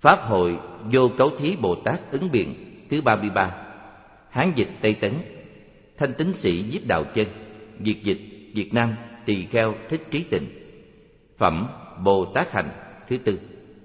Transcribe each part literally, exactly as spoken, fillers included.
Pháp hội Vô Cấu Thí Bồ Tát ứng biện thứ ba mươi ba. Hán dịch Tây Tấn. Thanh Tín Sĩ Diếp Đạo Chân. Việt dịch Việt Nam Tỳ Kheo Thích Trí Tịnh. Phẩm Bồ Tát Hành thứ tư.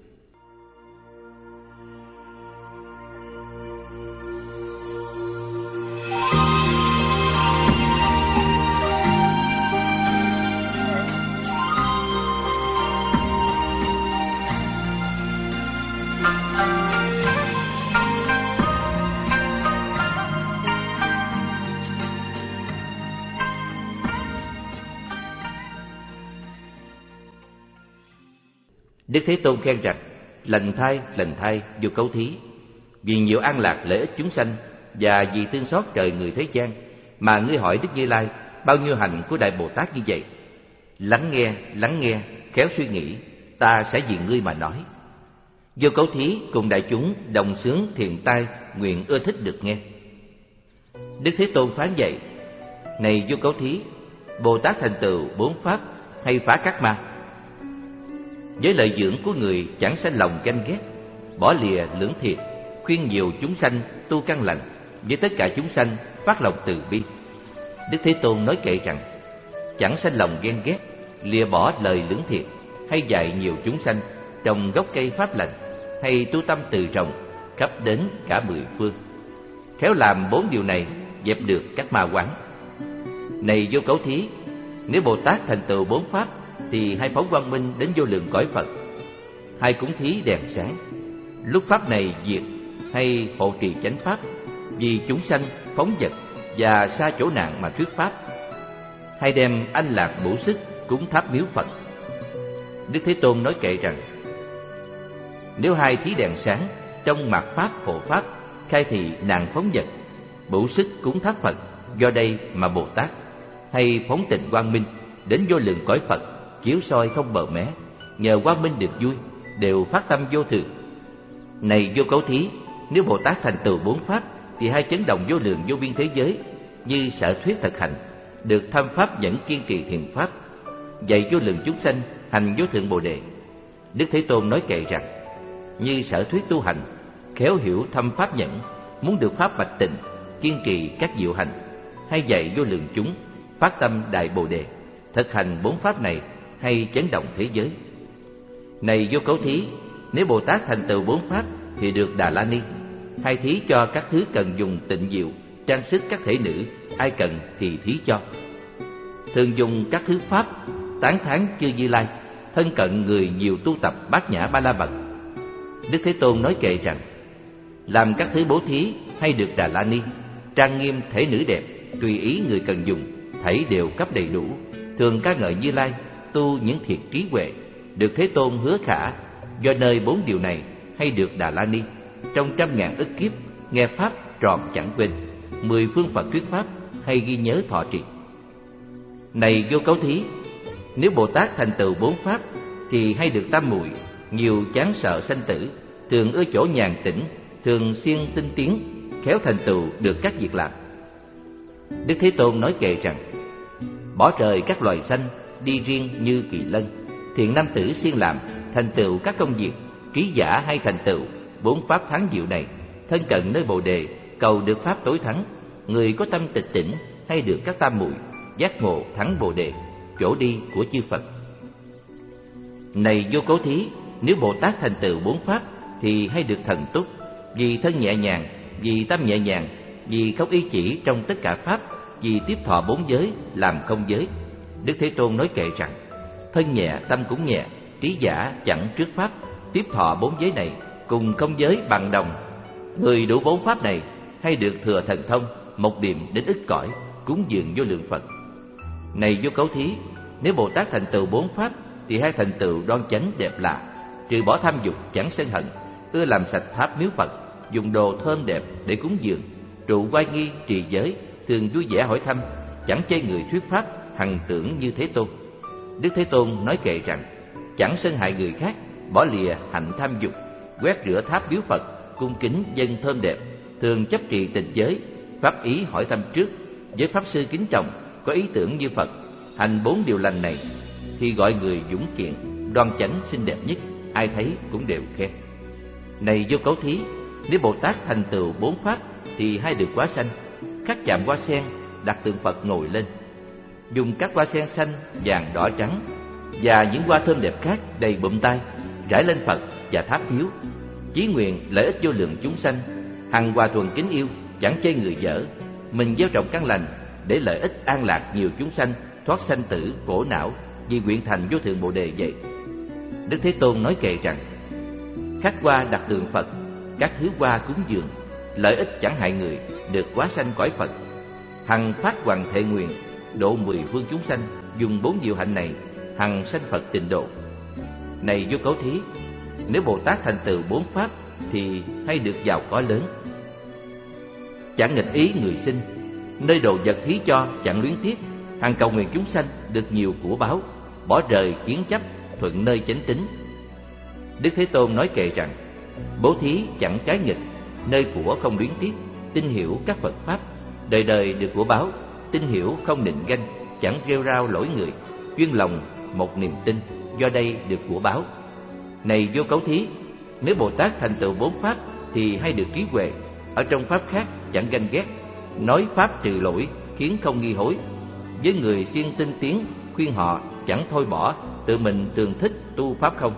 Đức Thế Tôn khen rằng: lành thay, lành thay, vô cấu thí. Vì nhiều an lạc lợi ích chúng sanh và vì thương xót trời người thế gian mà ngươi hỏi Đức Như Lai bao nhiêu hạnh của Đại Bồ Tát như vậy. Lắng nghe, lắng nghe, khéo suy nghĩ, ta sẽ vì ngươi mà nói. Vô cấu thí cùng đại chúng đồng xướng thiền tai, nguyện ưa thích được nghe. Đức Thế Tôn phán dạy: này vô cấu thí, Bồ Tát thành tựu bốn pháp hay phá các ma. Với lợi dưỡng của người chẳng sanh lòng ganh ghét, bỏ lìa lưỡng thiệt, khuyên nhiều chúng sanh tu căn lành, với tất cả chúng sanh phát lòng từ bi. Đức Thế Tôn nói kệ rằng: chẳng sanh lòng ghen ghét, lìa bỏ lời lưỡng thiệt, hay dạy nhiều chúng sanh trồng gốc cây pháp lành, hay tu tâm từ rộng khắp đến cả mười phương. Khéo làm bốn điều này, dẹp được các ma quán. Này vô cấu thí, nếu Bồ Tát thành tựu bốn pháp thì hay phóng quang minh đến vô lượng cõi Phật, hay cúng thí đèn sáng. Lúc pháp này diệt, hay hộ trì chánh pháp, vì chúng sanh phóng dật và xa chỗ nạn mà thuyết pháp, hay đem anh lạc bổ sức cúng tháp miếu Phật. Đức Thế Tôn nói kệ rằng: nếu hai thí đèn sáng trong mạt pháp hộ pháp, khai thị nạn phóng dật, bổ sức cúng tháp Phật, do đây mà Bồ Tát hay phóng tịnh quang minh đến vô lượng cõi Phật, chiếu soi không bờ mé, nhờ quang minh được vui, đều phát tâm vô thường. Này vô cấu thí, nếu Bồ Tát thành tựu bốn pháp thì hay chấn động vô lượng vô biên thế giới, như sở thuyết thực hành, được thâm pháp nhẫn kiên trì thiền pháp, dạy vô lượng chúng sanh hành vô thượng Bồ đề. Đức Thế Tôn nói kệ rằng: như sở thuyết tu hành, khéo hiểu thâm pháp nhẫn, muốn được pháp bạch tịnh, kiên trì các diệu hành, hay dạy vô lượng chúng phát tâm đại Bồ đề, thực hành bốn pháp này, hay chấn động thế giới. Này vô cấu thí, nếu Bồ Tát thành tựu bốn pháp thì được Đà La Ni, hay thí cho các thứ cần dùng tịnh diệu, trang sức các thể nữ, ai cần thì thí cho. Thường dùng các thứ pháp tán thán chư Như Lai, thân cận người nhiều tu tập bát nhã ba la mật. Đức Thế Tôn nói kệ rằng: làm các thứ bố thí hay được Đà La Ni, trang nghiêm thể nữ đẹp, tùy ý người cần dùng, thảy đều cấp đầy đủ. Thường ca ngợi Như Lai, tu những thiệt trí huệ, được Thế Tôn hứa khả, do nơi bốn điều này hay được Đà La Ni, trong trăm ngàn ức kiếp nghe pháp tròn chẳng quên, mười phương Phật thuyết pháp hay ghi nhớ thọ trì. Này vô cấu thí, nếu Bồ Tát thành tựu bốn pháp thì hay được tam muội, nhiều chán sợ sanh tử, thường ưa chỗ nhàn tĩnh, thường siêng tinh tiến, khéo thành tựu được các việc làm. Đức Thế Tôn nói kệ rằng: bỏ trời các loài sanh, đi riêng như kỳ lân, thiện nam tử siêng làm, thành tựu các công việc, trí giả hay thành tựu bốn pháp thắng diệu này, thân cận nơi Bồ đề, cầu được pháp tối thắng. Người có tâm tịch tỉnh hay được các tam muội, giác ngộ thắng Bồ đề, chỗ đi của chư Phật. Này vô cấu thí, nếu Bồ Tát thành tựu bốn pháp thì hay được thần túc, vì thân nhẹ nhàng, vì tâm nhẹ nhàng, vì không y chỉ trong tất cả pháp, vì tiếp thọ bốn giới làm không giới. Đức Thế Tôn nói kệ rằng: thân nhẹ tâm cũng nhẹ, trí giả chẳng trước pháp, tiếp thọ bốn giới này cùng không giới bằng đồng. Người đủ bốn pháp này hay được thừa thần thông, một điểm đến ức cõi, cúng dường vô lượng Phật. Này vô cấu thí, nếu Bồ Tát thành tựu bốn pháp thì hay thành tựu đoan chánh đẹp lạ, trừ bỏ tham dục chẳng sân hận, ưa làm sạch tháp miếu Phật, dùng đồ thơm đẹp để cúng dường, trụ oai nghi trì giới, thường vui vẻ hỏi thăm, chẳng chê người thuyết pháp, hằng tưởng như Thế Tôn. Đức Thế Tôn nói kệ rằng: chẳng sân hại người khác, bỏ lìa hạnh tham dục, quét rửa tháp miếu Phật, cung kính dâng thơm đẹp, thường chấp trì tịnh giới, pháp ý hỏi thăm trước, với pháp sư kính trọng, có ý tưởng như Phật, hành bốn điều lành này, thì gọi người dũng kiện, đoan chánh xinh đẹp nhất, ai thấy cũng đều khen. Này Vô Cấu Thí, nếu Bồ Tát thành tựu bốn pháp thì hay được quả sanh. Khắc chạm hoa sen, đặt tượng Phật ngồi lên, dùng các hoa sen xanh, vàng, đỏ, trắng và những hoa thơm đẹp khác đầy bụm tay rải lên Phật và tháp hiếu, chí nguyện lợi ích vô lượng chúng sanh, hằng hòa thuận kính yêu, chẳng chê người dở. Mình gieo trồng căn lành để lợi ích an lạc nhiều chúng sanh thoát sanh tử khổ não, vì nguyện thành vô thượng bồ đề vậy. Đức Thế Tôn nói kệ rằng: khắc hoa đặt tượng Phật, các thứ hoa cúng dường, lợi ích chẳng hại người, được quá sanh cõi Phật. Hằng phát hoàng thệ nguyện, độ mười phương chúng sanh, dùng bốn diệu hạnh này, hằng sanh Phật tịnh độ. Này Vô Cấu Thí, nếu Bồ Tát thành tựu bốn pháp thì hay được giàu có lớn. Chẳng nghịch ý người sinh, nơi đồ vật thí cho chẳng luyến tiếc, hằng cầu nguyện chúng sanh được nhiều của báo, bỏ rời kiến chấp, thuận nơi chánh tín. Đức Thế Tôn nói kệ rằng: bố thí chẳng trái nghịch, nơi của không luyến tiếc, tin hiểu các Phật pháp, đời đời được của báo, tin hiểu không nịnh ganh, chẳng rêu rao lỗi người, duyên lòng một niềm tin, do đây được của báo. Này Vô Cấu Thí, nếu Bồ Tát thành tựu bốn pháp thì hay được trí huệ, ở trong pháp khác chẳng ganh ghét, nói pháp trừ lỗi khiến không nghi hối, với người siêng tinh tiến khuyên họ chẳng thôi bỏ, tự mình tường thích tu pháp không.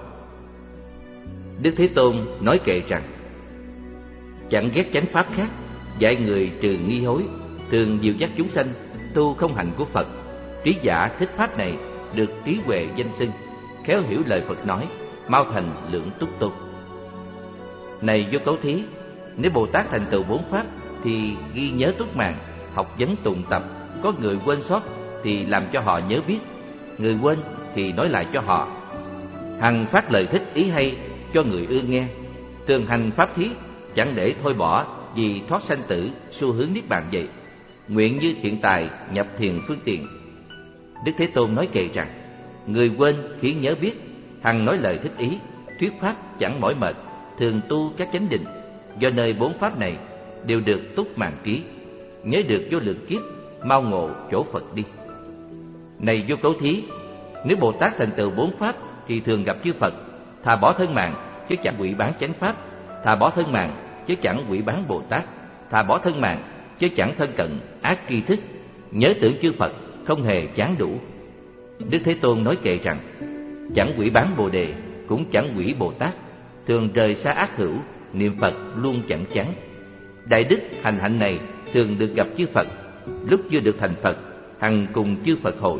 Đức Thế Tôn nói kệ rằng: chẳng ghét chánh pháp khác, dạy người trừ nghi hối, thường dìu dắt chúng sanh tu không hạnh của Phật. Trí giả thích pháp này, được trí huệ danh xưng, khéo hiểu lời Phật nói, mau thành lượng túc tôn. Này Vô Cấu Thí, nếu Bồ Tát thành tựu bốn pháp thì ghi nhớ túc mạng, học vấn tụng tập. Có người quên sót thì làm cho họ nhớ biết, người quên thì nói lại cho họ. Hằng phát lời thích ý hay cho người ưa nghe, thường hành pháp thí, chẳng để thôi bỏ, vì thoát sanh tử, xu hướng niết bàn vậy. Nguyện như thiện tài nhập thiền phương tiện. Đức Thế Tôn nói kệ rằng: người quên khiến nhớ biết, hằng nói lời thích ý, thuyết pháp chẳng mỏi mệt, thường tu các chánh định, do nơi bốn pháp này đều được túc mạng ký, nhớ được vô lượng kiếp, mau ngộ chỗ Phật đi. Này Vô Cấu Thí, nếu Bồ Tát thành tựu bốn pháp thì thường gặp chư Phật, thà bỏ thân mạng chứ chẳng hủy bán chánh pháp, thà bỏ thân mạng chứ chẳng hủy bán Bồ Tát, thà bỏ thân mạng chứ chẳng thân cận ác tri thức, nhớ tưởng chư Phật không hề chán đủ. Đức Thế Tôn nói kệ rằng: chẳng hủy bán Bồ Đề, cũng chẳng hủy Bồ Tát, thường rời xa ác hữu, niệm Phật luôn chẳng chán. Đại đức hành hạnh này thường được gặp chư Phật, lúc chưa được thành Phật, hằng cùng chư Phật hội.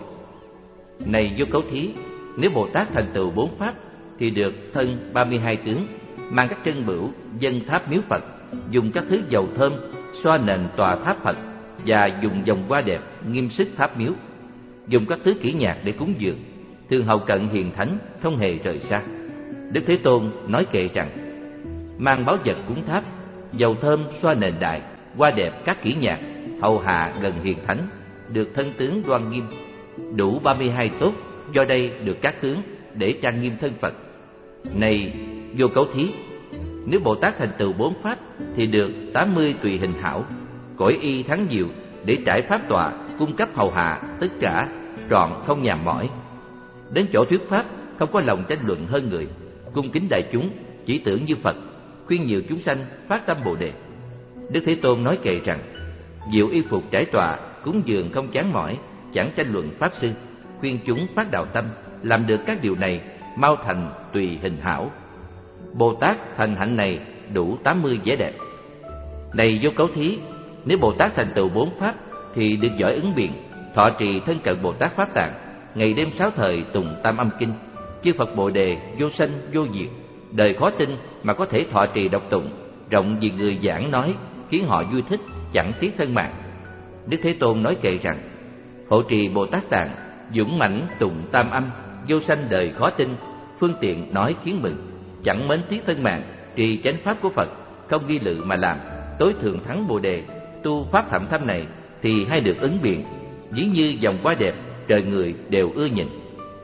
Này Vô Cấu Thí, nếu Bồ Tát thành tựu bốn pháp thì được thân ba mươi hai tướng, mang các trân bửu dâng tháp miếu Phật, dùng các thứ dầu thơm xoa nền tòa tháp Phật, và dùng vòng hoa đẹp nghiêm sức tháp miếu, dùng các thứ kỹ nhạc để cúng dường, thường hầu cận hiền thánh, không hề rời xa. Đức Thế Tôn nói kệ rằng: mang báu vật cúng tháp, dầu thơm xoa nền đại, hoa đẹp các kỹ nhạc, hầu hạ gần hiền thánh, được thân tướng đoan nghiêm, đủ ba mươi hai tốt, do đây được các tướng để trang nghiêm thân Phật. Này Vô Cấu Thí, nếu Bồ Tát thành tựu bốn pháp thì được tám mươi tùy hình hảo, cõi y thắng diệu, để trải pháp tọa, cung cấp hầu hạ tất cả, trọn không nhàm mỏi. Đến chỗ thuyết pháp không có lòng tranh luận hơn người, cung kính đại chúng, chỉ tưởng như Phật, khuyên nhiều chúng sanh phát tâm Bồ Đề. Đức Thế Tôn nói kệ rằng: diệu y phục trải tọa, cúng dường không chán mỏi, chẳng tranh luận pháp sư, khuyên chúng phát đạo tâm, làm được các điều này, mau thành tùy hình hảo. Bồ Tát thành hạnh này đủ tám mươi vẻ đẹp. Này Vô Cấu Thí, nếu Bồ Tát thành tựu bốn pháp thì được giỏi ứng biện, thọ trì thân cận Bồ Tát Pháp Tạng, ngày đêm sáu thời tùng Tam Âm Kinh, chư Phật Bồ Đề vô sanh vô diệt, đời khó tin mà có thể thọ trì đọc tụng, rộng vì người giảng nói, khiến họ vui thích, chẳng tiếc thân mạng. Đức Thế Tôn nói kệ rằng: hộ trì Bồ Tát Tạng, dũng mãnh tụng Tam Âm, vô sanh đời khó tin, phương tiện nói khiến mừng, chẳng mến tiếc thân mạng, trì chánh pháp của Phật, không nghi lự mà làm, tối thượng thắng Bồ Đề, tu pháp thậm thâm này thì hay được ứng biện, ví như dòng hoa đẹp, trời người đều ưa nhìn.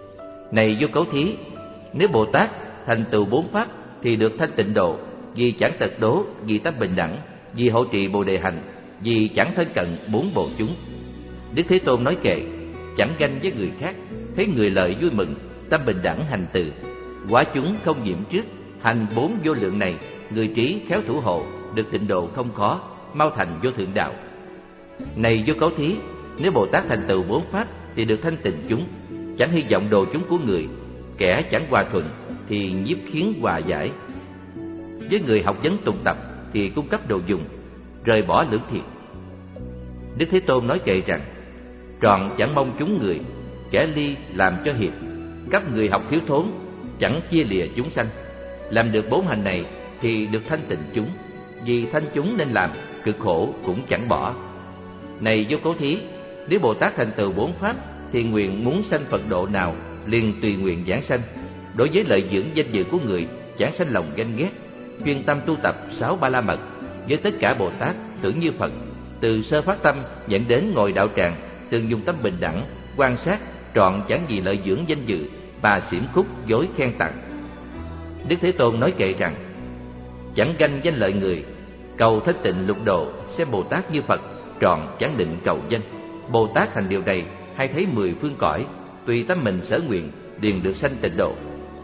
Này Vô Cấu Thí, nếu Bồ Tát thành tựu bốn pháp thì được thanh tịnh độ, vì chẳng tật đố, vì tâm bình đẳng, vì hộ trì Bồ Đề hành, vì chẳng thân cận bốn bộ chúng. Đức Thế Tôn nói kệ: chẳng ganh với người khác, thấy người lợi vui mừng, tâm bình đẳng hành từ, quả chúng không nhiễm trước, hành bốn vô lượng này người trí khéo thủ hộ, được tịnh độ không khó, mau thành vô thượng đạo. Này Vô Cấu Thí, nếu Bồ Tát thành tựu bốn pháp thì được thanh tịnh chúng, chẳng hy vọng độ chúng của người. Kẻ chẳng hòa thuận thì nhiếp khiến hòa giải. Với người học vấn tùng tập thì cung cấp đồ dùng, rời bỏ lưỡng thiệt. Đức Thế Tôn nói kệ rằng: trọn chẳng mong chúng người, kẻ ly làm cho hiệp, cấp người học thiếu thốn, chẳng chia lìa chúng sanh. Làm được bốn hành này thì được thanh tịnh chúng, vì thanh chúng nên làm, cực khổ cũng chẳng bỏ. Này Vô Cấu Thí, nếu Bồ Tát thành tựu bốn pháp thì nguyện muốn sanh Phật độ nào liền tùy nguyện giảng sanh. Đối với lợi dưỡng danh dự của người, chẳng sanh lòng ganh ghét, chuyên tâm tu tập sáu ba la mật. Với tất cả Bồ Tát tưởng như Phật, từ sơ phát tâm dẫn đến ngồi đạo tràng, thường dùng tâm bình đẳng quan sát, trọn chẳng vì lợi dưỡng danh dự mà xiểm khúc dối khen tặng. Đức Thế Tôn nói kệ rằng: chẳng ganh danh lợi người, cầu thất tịnh lục độ, xem Bồ Tát như Phật, trọn chẳng định cầu danh. Bồ Tát thành điều này, hay thấy mười phương cõi, tùy tâm mình sở nguyện, liền được sanh tịnh độ.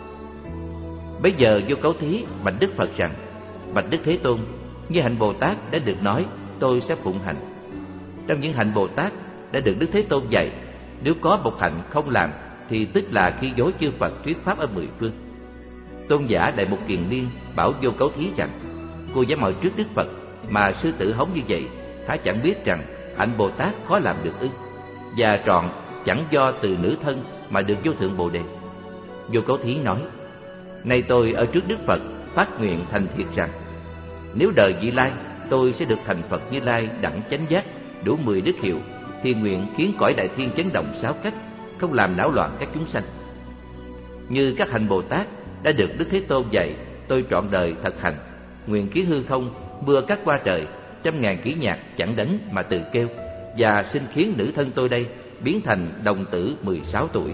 Bây giờ Vô Cấu Thí bạch Đức Phật rằng: bạch Đức Thế Tôn, như hạnh Bồ Tát đã được nói, tôi sẽ phụng hành. Trong những hạnh Bồ Tát đã được Đức Thế Tôn dạy, nếu có một hạnh không làm thì tức là khi dối chư Phật thuyết pháp ở mười phương. Tôn giả Đại Mục Kiền Liên bảo Vô Cấu Thí rằng: cô dám hỏi trước Đức Phật mà sư tử hống như vậy, há chẳng biết rằng hạnh Bồ Tát khó làm được ư? Và trọn chẳng do từ nữ thân mà được vô thượng Bồ Đề. Vô Cấu Thí nói: nay tôi ở trước Đức Phật phát nguyện thành thiệt rằng, nếu đời vị lai tôi sẽ được thành Phật Như Lai đẳng chánh giác, đủ mười đức hiệu, thì nguyện khiến cõi đại thiên chấn động sáu cách, không làm náo loạn các chúng sanh. Như các hành Bồ Tát đã được Đức Thế Tôn dạy, tôi trọn đời thật hành, nguyện khiến hư không mưa cắt qua trời, trăm ngàn kỹ nhạc chẳng đánh mà tự kêu, và xin khiến nữ thân tôi đây biến thành đồng tử mười sáu tuổi.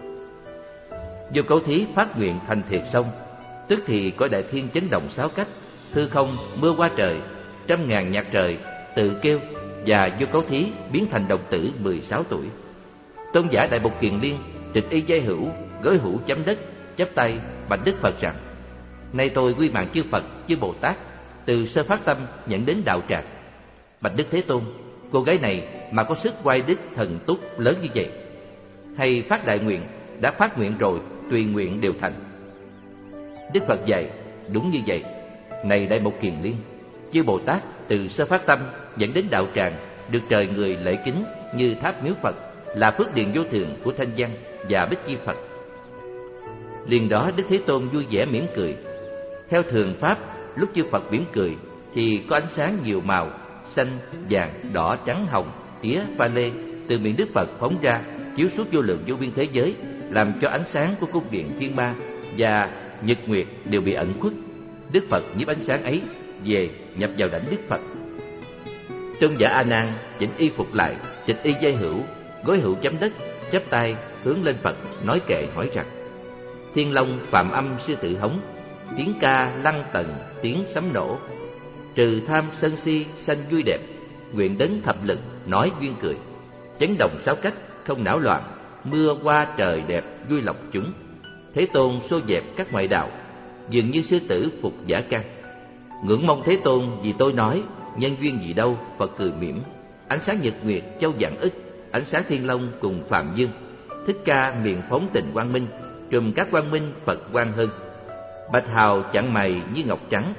Vô Cấu Thí phát nguyện thành thiệt xong, tức thì cõi đại thiên chấn động sáu cách, hư không mưa qua trời, trăm ngàn nhạc trời tự kêu, và Vô Cấu Thí biến thành đồng tử mười sáu tuổi. Tôn giả Đại Mục Kiền Liên trịch y giai hữu, gối hữu chấm đất, chắp tay bạch Đức Phật rằng: nay tôi quy mạng chư Phật chư Bồ Tát, từ sơ phát tâm nhận đến đạo tràng. Bạch Đức Thế Tôn, cô gái này mà có sức oai đức thần túc lớn như vậy, hay phát đại nguyện, đã phát nguyện rồi tùy nguyện đều thành. Đức Phật dạy: đúng như vậy. Này Đại Mục Kiền Liên, chư Bồ Tát từ sơ phát tâm dẫn đến đạo tràng, được trời người lễ kính như tháp miếu Phật, là phước điền vô thượng của Thanh Văn và Bích Chi Phật. Liền đó Đức Thế Tôn vui vẻ mỉm cười. Theo thường pháp, lúc chư Phật mỉm cười thì có ánh sáng nhiều màu, xanh, vàng, đỏ, trắng, hồng, tía, pha lê từ miệng Đức Phật phóng ra, chiếu suốt vô lượng vô biên thế giới, làm cho ánh sáng của cung điện thiên ma và nhật nguyệt đều bị ẩn khuất. Đức Phật nhiếp ánh sáng ấy về nhập vào đảnh Đức Phật. Tôn giả A Nan chỉnh y phục lại, trịch y giai hữu, gối hữu chấm đất, chắp tay hướng lên Phật nói kệ hỏi rằng: thiên long phạm âm sư tử hống, tiếng ca lăng tần tiếng sấm nổ, trừ tham sân si sanh vui đẹp, nguyện đấng thập lực nói duyên cười, chấn động sáu cách không náo loạn, mưa qua trời đẹp vui lòng chúng. Thế Tôn xô dẹp các ngoại đạo, dường như sư tử phục giả can. Ngưỡng mong Thế Tôn vì tôi nói, nhân duyên gì đâu. Phật cười mỉm. Ánh sáng nhật nguyệt châu vạn ức, ánh sáng thiên long cùng phạm dương. Thích Ca miệng phóng tình quang minh, trùm các quang minh Phật quang hơn. Bạch hào chặn mày như ngọc trắng,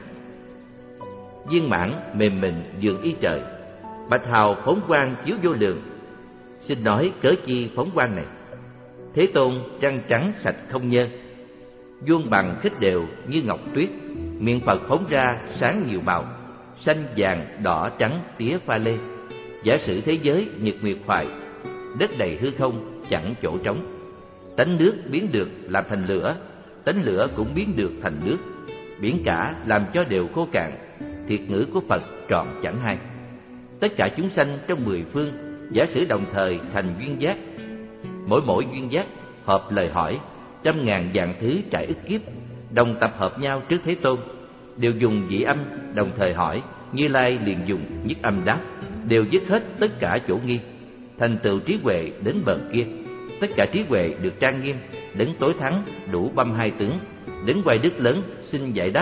viên mãn mềm mịn dường y trời. Bạch hào phóng quang chiếu vô lượng, xin nói cớ chi phóng quang này. Thế Tôn trăng trắng sạch không nhơ, vuông bằng khích đều như ngọc tuyết. Miệng Phật phóng ra sáng nhiều màu, xanh vàng đỏ trắng tía pha lê. Giả sử thế giới nhật nguyệt hoài, đất đầy hư không chẳng chỗ trống. Tánh nước biến được làm thành lửa, tánh lửa cũng biến được thành nước. Biển cả làm cho đều khô cạn, thiệt ngữ của Phật trọn chẳng hay. Tất cả chúng sanh trong mười phương, giả sử đồng thời thành duyên giác. Mỗi mỗi duyên giác hợp lời hỏi, trăm ngàn vạn thứ trải ức kiếp, đồng tập hợp nhau trước Thế Tôn, đều dùng vị âm đồng thời hỏi. Như Lai liền dùng nhất âm đáp, đều dứt hết tất cả chỗ nghi, thành tựu trí huệ đến bờ kia. Tất cả trí huệ được trang nghiêm, đấng tối thắng đủ băm hai tướng, đấng quay đức lớn xin giải đáp,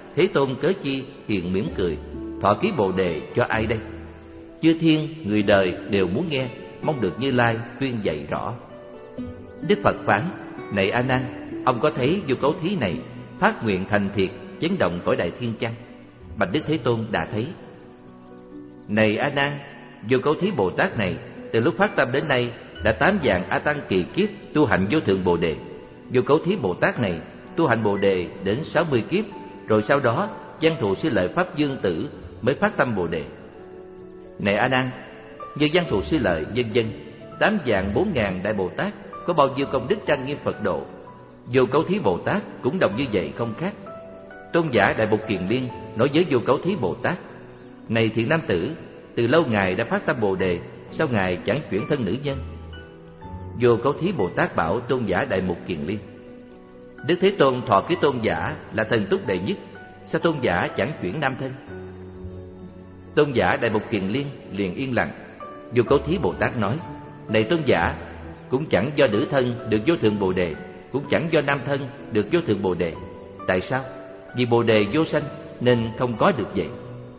Thế Tôn cớ chi hiện mỉm cười, thọ ký Bồ đề cho ai đây? Chư thiên, người đời đều muốn nghe, mong được Như Lai tuyên dạy rõ. Đức Phật phán: Này A Nan, ông có thấy Vô Cấu Thí này phát nguyện thành thiệt, chấn động cõi đại thiên chăng? Bạch Đức Thế Tôn đã thấy. Này A Nan, Vô Cấu Thí Bồ Tát này từ lúc phát tâm đến nay đã tám vạn A Tăng kỳ kiếp tu hành vô thượng Bồ đề. Vô Cấu Thí Bồ Tát này tu hành Bồ đề đến sáu mươi kiếp, rồi sau đó Văn Thù Sư Lợi Pháp Dương Tử mới phát tâm Bồ đề. Này A Nan, như Văn Thù Sư Lợi vân vân, tám vạn bốn ngàn đại Bồ Tát có bao nhiêu công đức trang nghiêm Phật độ, Vô Cấu Thí Bồ Tát cũng đồng như vậy không khác. Tôn giả Đại Bục Kiền Liên nói với Vô Cấu Thí Bồ Tát: Này thiện nam tử, từ lâu ngài đã phát tâm Bồ đề, sao ngài chẳng chuyển thân nữ nhân? Vô Cấu Thí Bồ Tát bảo Tôn giả Đại Mục Kiền Liên: Đức Thế Tôn thọ ký tôn giả là thần túc đệ nhất, sao tôn giả chẳng chuyển nam thân? Tôn giả Đại Mục Kiền Liên liền yên lặng. Vô Cấu Thí Bồ Tát nói: Này tôn giả, cũng chẳng do nữ thân được vô thượng Bồ đề, cũng chẳng do nam thân được vô thượng Bồ đề. Tại sao? Vì Bồ đề vô sanh nên không có được vậy.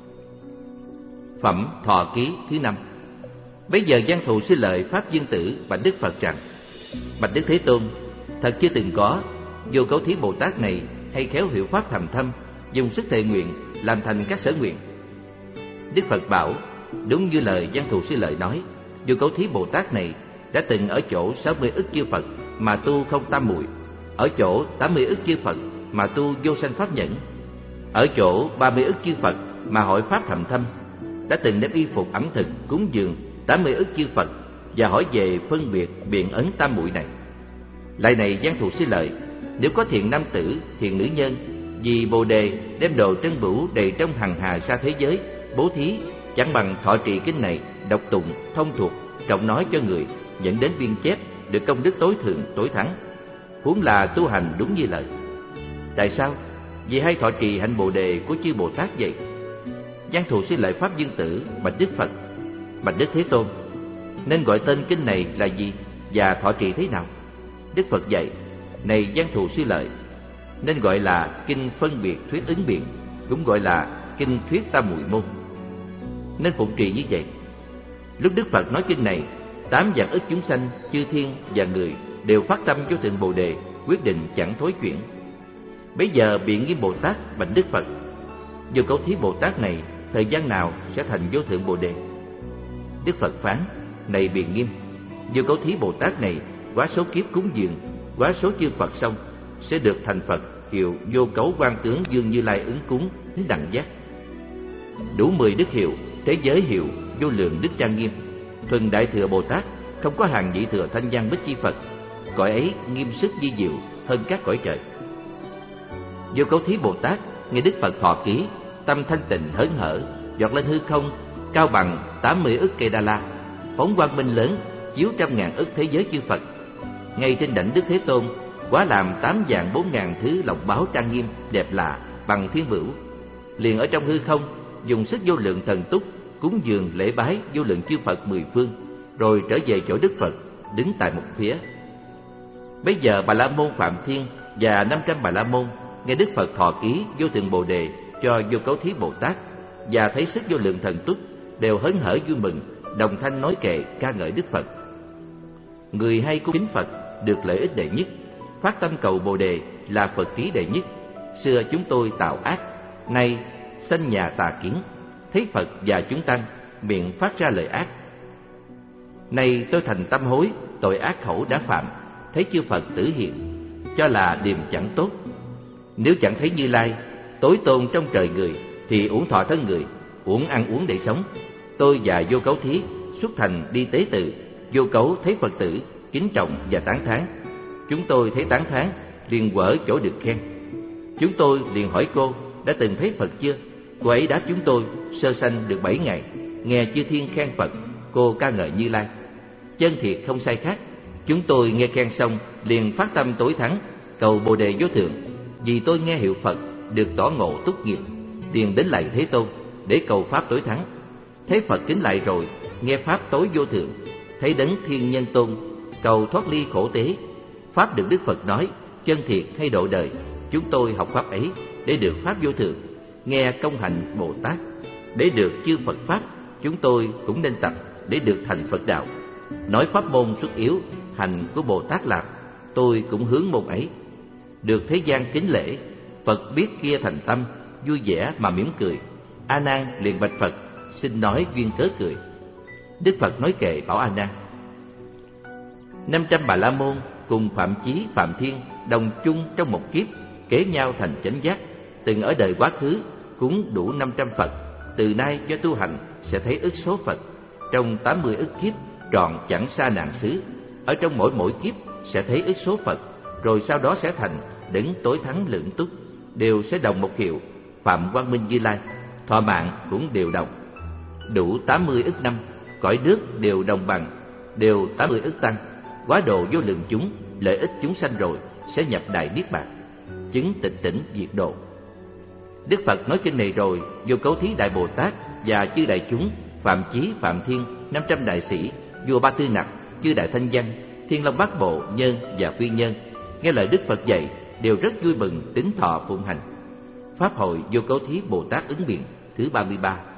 Phẩm thọ ký thứ năm. Bây giờ Văn Thù Sư Lợi Pháp Dương Tử bạch Đức Phật rằng: Bạch Đức Thế Tôn, thật chưa từng có Vô Cấu Thí Bồ Tát này hay khéo hiệu pháp thầm thâm, dùng sức thệ nguyện làm thành các sở nguyện. Đức Phật bảo: Đúng như lời Văn Thù Sư Lợi nói, Vô Cấu Thí Bồ Tát này đã từng ở chỗ sáu mươi ức chư Phật mà tu không tam muội, ở chỗ tám mươi ức chư Phật mà tu vô sanh pháp nhẫn, ở chỗ ba mươi ức chư Phật mà hỏi pháp thầm thâm, đã từng đem y phục ẩm thực cúng dường tám mươi ức chư Phật và hỏi về phân biệt biện ấn tam muội này. Lại này Văn Thù Sư Lợi, nếu có thiện nam tử, thiện nữ nhân vì Bồ đề đem đồ trân bửu đầy trong hằng hà sa thế giới bố thí, chẳng bằng thọ trì kinh này, đọc tụng thông thuộc, trọng nói cho người, dẫn đến viên chép, được công đức tối thượng tối thắng, huống là tu hành đúng như lời. Tại sao? Vì hay thọ trì hạnh Bồ đề của chư Bồ Tát vậy. Văn Thù Sư Lợi Pháp Dương Tử bạch Đức Phật: Bạch Đức Thế Tôn, nên gọi tên kinh này là gì và thọ trì thế nào? Đức Phật dạy: Này Văn Thù Sư Lợi, nên gọi là kinh phân biệt thuyết ứng biện, cũng gọi là kinh thuyết tam muội môn. Nên phụng trì như vậy. Lúc Đức Phật nói kinh này, tám vạn ức chúng sanh, chư thiên và người đều phát tâm vô thượng Bồ đề, quyết định chẳng thối chuyển. Bấy giờ Biện Nghiêm Bồ Tát bạch Đức Phật: Vô Cấu Thí Bồ Tát này thời gian nào sẽ thành vô thượng Bồ đề? Đức Phật phán: Này Biện Nghiêm, Vô Cấu Thí Bồ Tát này quá số kiếp cúng dường, quá số chư Phật xong sẽ được thành Phật, hiệu Vô Cấu Quan Tướng Dương Như Lai ứng cúng đến đẳng giác. Đủ mười đức hiệu, thế giới hiệu vô lượng đức trang nghiêm. Thuần Đại Thừa Bồ Tát không có hàng vị thừa thanh văn bích chi Phật, cõi ấy nghiêm sức vi diệu hơn các cõi trời. Vô Cấu Thí Bồ Tát nghe Đức Phật thọ ký, tâm thanh tịnh hớn hở, giọt lên hư không cao bằng tám mươi ức cây đa la, phóng quang minh lớn chiếu trăm ngàn ức thế giới chư Phật. Ngay trên đảnh Đức Thế Tôn quá làm tám vạn bốn ngàn thứ lộc báo trang nghiêm đẹp lạ bằng thiên bửu. Liền ở trong hư không dùng sức vô lượng thần túc cúng dường lễ bái vô lượng chư Phật mười phương, rồi trở về chỗ Đức Phật đứng tại một phía. Bây giờ Bà La Môn Phạm Thiên và năm trăm Bà La Môn nghe Đức Phật thọ ký vô thượng Bồ đề cho Vô Cấu Thí Bồ Tát và thấy sức vô lượng thần túc, đều hớn hở vui mừng, đồng thanh nói kệ ca ngợi Đức Phật. Người hay cung kính Phật được lợi ích đệ nhất, phát tâm cầu Bồ đề là Phật trí đệ nhất. Xưa chúng tôi tạo ác, nay sanh nhà tà kiến, thấy Phật và chúng tăng miệng phát ra lời ác. Nay tôi thành tâm hối, tội ác khẩu đã phạm, thấy chư Phật tử hiện, cho là điềm chẳng tốt. Nếu chẳng thấy Như Lai tối tôn trong trời người, thì uổng thọ thân người, uổng ăn uống để sống. Tôi và Vô Cấu Thí xuất thành đi tế tự. Vô Cấu thấy Phật tử kính trọng và tán thán. Chúng tôi thấy tán thán, liền quở chỗ được khen. Chúng tôi liền hỏi cô đã từng thấy Phật chưa? Cô ấy đáp chúng tôi sơ sanh được bảy ngày, nghe chư thiên khen Phật, cô ca ngợi Như Lai. Chân thiệt không sai khác. Chúng tôi nghe khen xong liền phát tâm tối thắng, cầu Bồ đề vô thượng. Vì tôi nghe hiệu Phật được tỏ ngộ túc nghiệp, liền đến lại Thế Tôn để cầu pháp tối thắng. Thấy Phật kính lại rồi, nghe pháp tối vô thượng, thấy đấng Thiên Nhân Tôn, cầu thoát ly khổ tế. Pháp được Đức Phật nói chân thiệt hay độ đời, chúng tôi học pháp ấy để được pháp vô thượng, nghe công hạnh Bồ Tát để được chư Phật pháp. Chúng tôi cũng nên tập để được thành Phật đạo. Nói pháp môn xuất yếu, hành của Bồ Tát làm, tôi cũng hướng môn ấy. Được thế gian kính lễ, Phật biết kia thành tâm, vui vẻ mà mỉm cười. A Nan liền bạch Phật, xin nói duyên cớ cười. Đức Phật nói kệ bảo A Nan: năm trăm Bà La Môn cùng Phạm Chí, Phạm Thiên đồng chung trong một kiếp, kế nhau thành chánh giác. Từng ở đời quá khứ cúng đủ năm trăm Phật, từ nay do tu hành sẽ thấy ức số Phật. Trong tám mươi ức kiếp tròn chẳng xa nạn xứ, ở trong mỗi mỗi kiếp sẽ thấy ức số Phật, rồi sau đó sẽ thành đấng tối thắng lượng túc, đều sẽ đồng một hiệu, Phạm Quang Minh Như Lai. Thọ mạng cũng đều đồng, đủ tám mươi ức năm, cõi nước đều đồng bằng, đều tám mươi ức tăng, quá độ vô lượng chúng, lợi ích chúng sanh rồi sẽ nhập đại niết bàn, chứng tịch tỉnh diệt độ. Đức Phật nói kinh này rồi, Vô Cấu Thí Đại Bồ Tát và chư đại chúng, Phạm Chí, Phạm Thiên, năm trăm đại sĩ, vua Ba Tư Nặc, chư đại thanh văn, Thiên Long Bát Bộ, nhân và phi nhân, nghe lời Đức Phật dạy đều rất vui mừng, tín thọ phụng hành. Pháp hội Vô Cấu Thí Bồ Tát ứng biện thứ ba mươi ba.